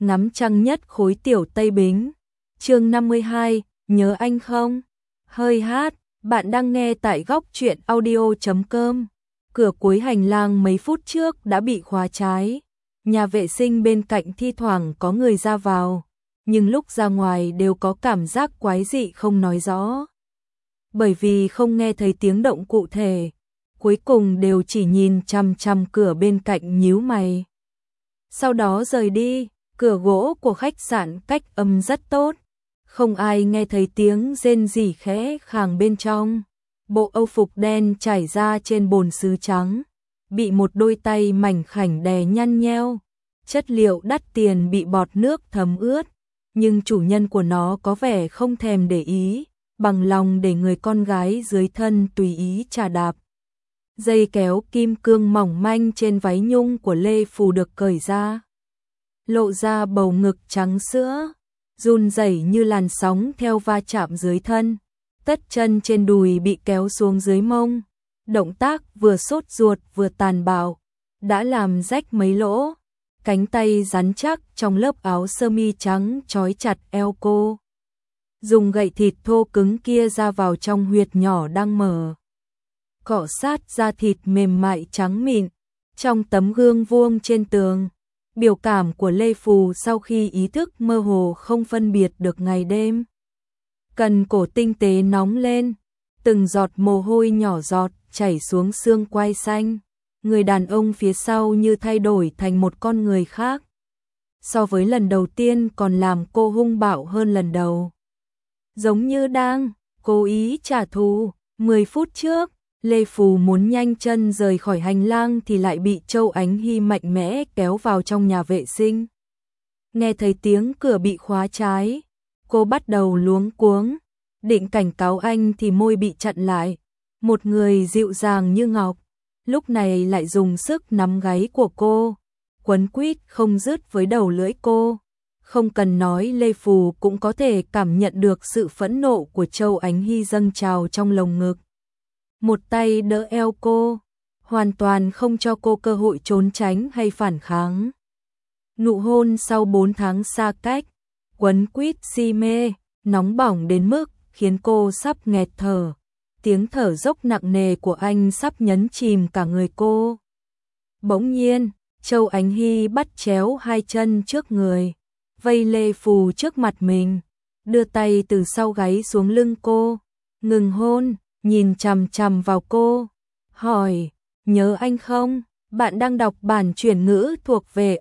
ngắm trăng nhất khối tiểu Tây Bính. Chương 52, nhớ anh không? Hơi hát, bạn đang nghe tại góc truyện audio.com. Cửa cuối hành lang mấy phút trước đã bị khóa trái. Nhà vệ sinh bên cạnh thi thoảng có người ra vào, nhưng lúc ra ngoài đều có cảm giác quái dị không nói rõ. Bởi vì không nghe thấy tiếng động cụ thể, cuối cùng đều chỉ nhìn chằm chằm cửa bên cạnh nhíu mày. Sau đó rời đi, cửa gỗ của khách sạn cách âm rất tốt, không ai nghe thấy tiếng rên rỉ khẽ khàng bên trong. Bộ âu phục đen trải ra trên bồn sứ trắng, bị một đôi tay mảnh khảnh đè nhăn nheo. Chất liệu đắt tiền bị bọt nước thấm ướt, nhưng chủ nhân của nó có vẻ không thèm để ý, bằng lòng để người con gái dưới thân tùy ý chà đạp. Dây kéo kim cương mỏng manh trên váy nhung của Lê Phù được cởi ra, lộ ra bầu ngực trắng sữa, run rẩy như làn sóng theo va chạm dưới thân. Tất chân trên đùi bị kéo xuống dưới mông, động tác vừa sốt ruột vừa tàn bạo, đã làm rách mấy lỗ. Cánh tay rắn chắc trong lớp áo sơ mi trắng trói chặt eo cô. Dùng gậy thịt thô cứng kia ra vào trong huyệt nhỏ đang mở, cọ sát da thịt mềm mại trắng mịn. Trong tấm gương vuông trên tường, biểu cảm của Lê Phù sau khi ý thức mơ hồ không phân biệt được ngày đêm. Cần cổ tinh tế nóng lên, từng giọt mồ hôi nhỏ giọt chảy xuống xương quai xanh. Người đàn ông phía sau như thay đổi thành một con người khác. So với lần đầu tiên còn làm cô hung bạo hơn lần đầu. Giống như đang cố ý trả thù. 10 phút trước, Lê Phù muốn nhanh chân rời khỏi hành lang thì lại bị Châu Ánh Hy mạnh mẽ kéo vào trong nhà vệ sinh. Nghe thấy tiếng cửa bị khóa trái, cô bắt đầu luống cuống, định cảnh cáo anh thì môi bị chặn lại. Một người dịu dàng như ngọc, lúc này lại dùng sức nắm gáy của cô, quấn quýt không dứt với đầu lưỡi cô. Không cần nói, Lê Phù cũng có thể cảm nhận được sự phẫn nộ của Châu Ánh Hy dâng trào trong lồng ngực. Một tay đỡ eo cô, hoàn toàn không cho cô cơ hội trốn tránh hay phản kháng. Nụ hôn sau 4 tháng xa cách, quấn quýt si mê, nóng bỏng đến mức khiến cô sắp nghẹt thở. Tiếng thở dốc nặng nề của anh sắp nhấn chìm cả người cô. Bỗng nhiên, Châu Ánh Hy bắt chéo hai chân trước người, vây Lê Phù trước mặt mình, đưa tay từ sau gáy xuống lưng cô, ngừng hôn, nhìn chằm chằm vào cô, hỏi, nhớ anh không? Bạn đang đọc bản chuyển ngữ thuộc về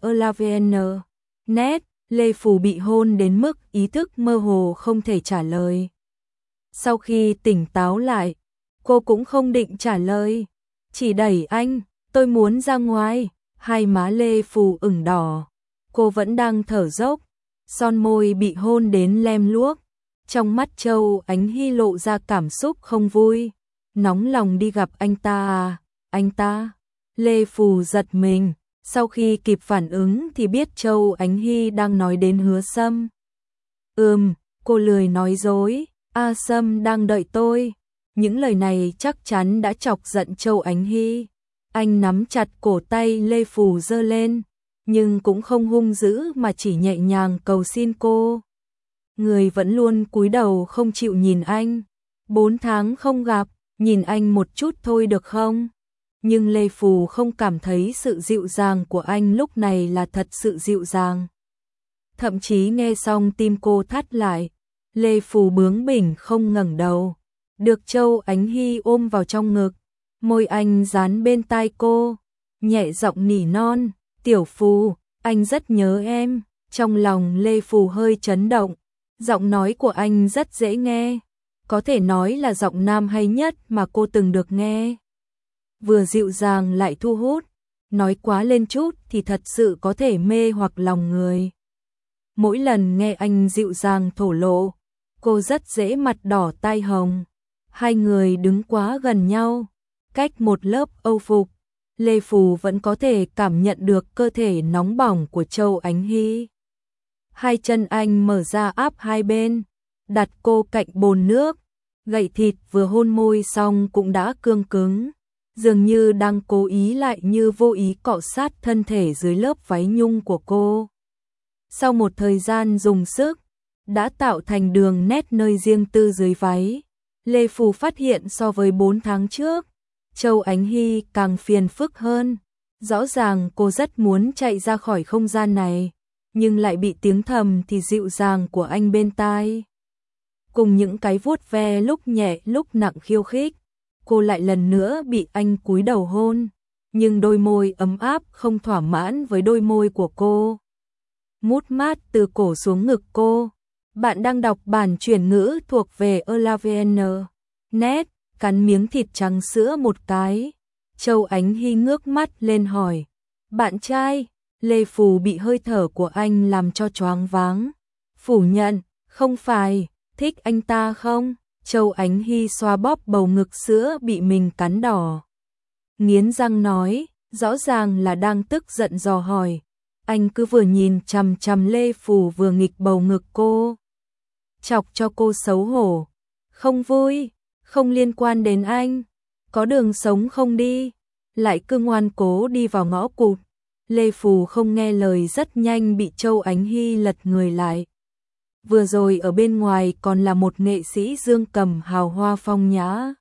Elavn.net. Lê Phù bị hôn đến mức ý thức mơ hồ không thể trả lời. Sau khi tỉnh táo lại, cô cũng không định trả lời, chỉ đẩy anh, tôi muốn ra ngoài. Hai má Lê Phù ửng đỏ, cô vẫn đang thở dốc, son môi bị hôn đến lem luốc. Trong mắt Châu Ánh Hy lộ ra cảm xúc không vui, nóng lòng đi gặp anh ta à, anh ta. Lê Phù giật mình, sau khi kịp phản ứng thì biết Châu Ánh Hy đang nói đến Hứa Sâm. Cô lười nói dối, A Sâm đang đợi tôi. Những lời này chắc chắn đã chọc giận Châu Ánh Hy. Anh nắm chặt cổ tay Lê Phù giơ lên, nhưng cũng không hung dữ mà chỉ nhẹ nhàng cầu xin cô. Người vẫn luôn cúi đầu không chịu nhìn anh. 4 tháng không gặp, nhìn anh một chút thôi được không? Nhưng Lê Phù không cảm thấy sự dịu dàng của anh lúc này là thật sự dịu dàng. Thậm chí nghe xong tim cô thắt lại. Lê Phù bướng bỉnh không ngẩng đầu, được Châu Ánh Hy ôm vào trong ngực, môi anh dán bên tai cô, nhẹ giọng nỉ non, tiểu Phù, anh rất nhớ em. Trong lòng Lê Phù hơi chấn động, giọng nói của anh rất dễ nghe, có thể nói là giọng nam hay nhất mà cô từng được nghe. Vừa dịu dàng lại thu hút, nói quá lên chút thì thật sự có thể mê hoặc lòng người. Mỗi lần nghe anh dịu dàng thổ lộ, cô rất dễ mặt đỏ tai hồng. Hai người đứng quá gần nhau, cách một lớp âu phục, Lê Phù vẫn có thể cảm nhận được cơ thể nóng bỏng của Châu Ánh Hy. Hai chân anh mở ra áp hai bên, đặt cô cạnh bồn nước, gậy thịt vừa hôn môi xong cũng đã cương cứng, dường như đang cố ý lại như vô ý cọ sát thân thể dưới lớp váy nhung của cô. Sau một thời gian dùng sức, đã tạo thành đường nét nơi riêng tư dưới váy. Lê Phù phát hiện so với 4 tháng trước, Châu Ánh Hy càng phiền phức hơn. Rõ ràng cô rất muốn chạy ra khỏi không gian này, nhưng lại bị tiếng thầm thì dịu dàng của anh bên tai. Cùng những cái vuốt ve lúc nhẹ lúc nặng khiêu khích, cô lại lần nữa bị anh cúi đầu hôn, nhưng đôi môi ấm áp không thỏa mãn với đôi môi của cô. Mút mát từ cổ xuống ngực cô. Bạn đang đọc bản chuyển ngữ thuộc về Elavn. Net, cắn miếng thịt trắng sữa một cái. Châu Ánh Hy ngước mắt lên hỏi. Bạn trai? Lê Phù bị hơi thở của anh làm cho choáng váng. Phủ nhận, không phải, thích anh ta không? Châu Ánh Hy xoa bóp bầu ngực sữa bị mình cắn đỏ. Nghiến răng nói, rõ ràng là đang tức giận dò hỏi. Anh cứ vừa nhìn chằm chằm Lê Phù vừa nghịch bầu ngực cô. Chọc cho cô xấu hổ. Không vui, không liên quan đến anh. Có đường sống không đi. Lại cứ ngoan cố đi vào ngõ cụt. Lê Phù không nghe lời rất nhanh bị Châu Ánh Hy lật người lại. Vừa rồi ở bên ngoài còn là một nghệ sĩ dương cầm hào hoa phong nhã.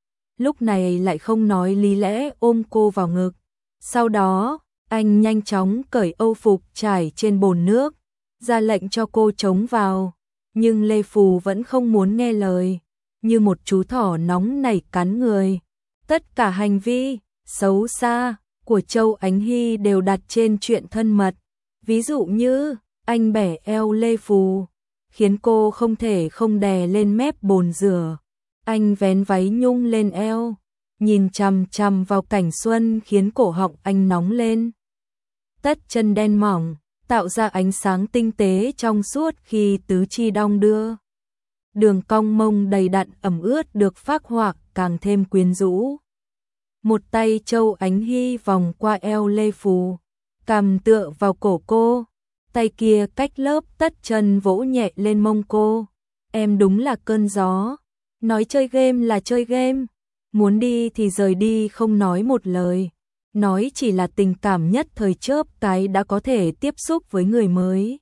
Lúc này lại không nói lý lẽ ôm cô vào ngực. Sau đó, anh nhanh chóng cởi âu phục trải trên bồn nước, ra lệnh cho cô chống vào. Nhưng Lê Phù vẫn không muốn nghe lời, như một chú thỏ nóng nảy cắn người. Tất cả hành vi xấu xa của Châu Ánh Hy đều đặt trên chuyện thân mật. Ví dụ như, anh bẻ eo Lê Phù, khiến cô không thể không đè lên mép bồn rửa. Anh vén váy nhung lên eo, nhìn chằm chằm vào cảnh xuân khiến cổ họng anh nóng lên. Tất chân đen mỏng, tạo ra ánh sáng tinh tế trong suốt khi tứ chi đong đưa. Đường cong mông đầy đặn ẩm ướt được phác họa càng thêm quyến rũ. Một tay Châu Ánh Hy vòng qua eo Lê Phù, cằm tựa vào cổ cô, tay kia cách lớp tất chân vỗ nhẹ lên mông cô. Em đúng là cơn gió, nói chơi game là chơi game, muốn đi thì rời đi không nói một lời. Nói chỉ là tình cảm nhất thời chớp cái đã có thể tiếp xúc với người mới.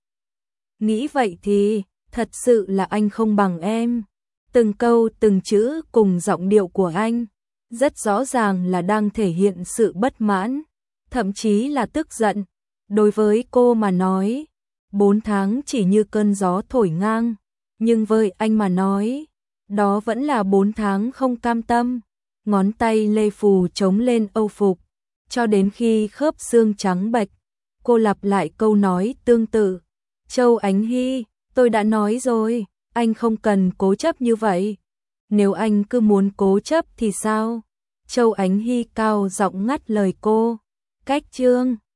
Nghĩ vậy thì, thật sự là anh không bằng em. Từng câu từng chữ cùng giọng điệu của anh, rất rõ ràng là đang thể hiện sự bất mãn, thậm chí là tức giận. Đối với cô mà nói, 4 tháng chỉ như cơn gió thổi ngang, nhưng với anh mà nói, đó vẫn là 4 tháng không cam tâm. Ngón tay Lê Phù chống lên âu phục, cho đến khi khớp xương trắng bệch, cô lặp lại câu nói tương tự. Châu Ánh Hy, tôi đã nói rồi, anh không cần cố chấp như vậy. Nếu anh cứ muốn cố chấp thì sao? Châu Ánh Hy cao giọng ngắt lời cô. Cách chương